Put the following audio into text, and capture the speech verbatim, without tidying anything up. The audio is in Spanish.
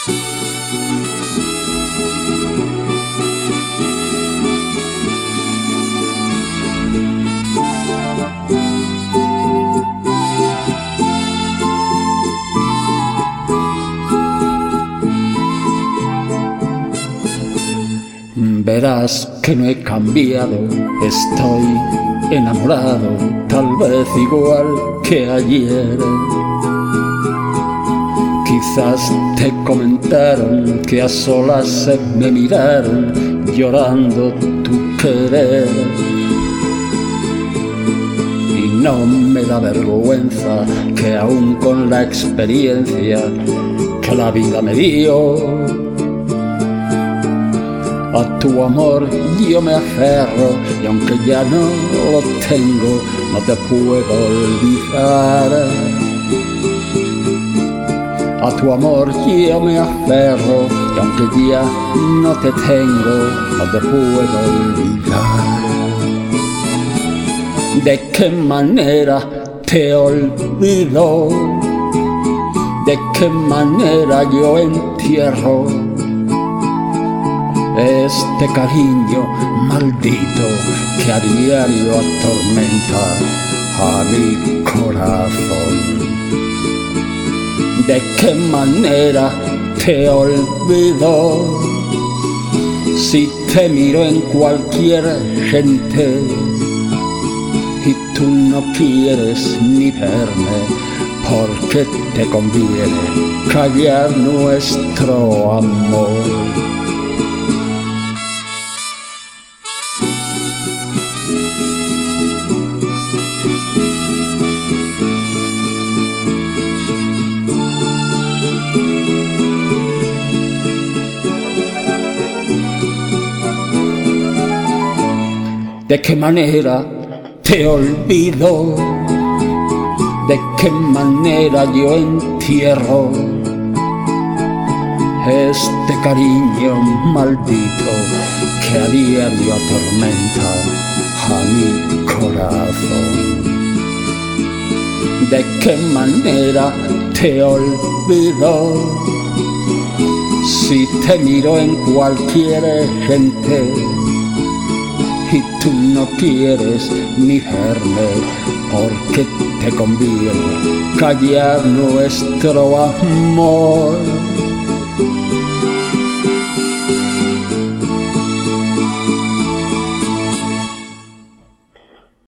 Verás que no he cambiado, estoy enamorado, tal vez igual que ayer. Quizás te comentaron que a solas se me miraron, llorando tu querer. Y no me da vergüenza que aún con la experiencia que la vida me dio, a tu amor yo me aferro, y aunque ya no lo tengo, no te puedo olvidar. A tu amor yo me aferro, y aunque ya no te tengo, no te puedo olvidar. ¿De qué manera te olvido? ¿De qué manera yo entierro este cariño maldito que a diario atormenta a mi corazón? ¿De qué manera te olvido? Si te miro en cualquier gente y tú no quieres ni verme, porque te conviene callar nuestro amor. ¿De qué manera te olvido? ¿De qué manera yo entierro este cariño maldito que a diario atormenta a mi corazón? ¿De qué manera te olvido? Si te miro en cualquier gente y tú no quieres ni verme, porque te conviene callar nuestro amor.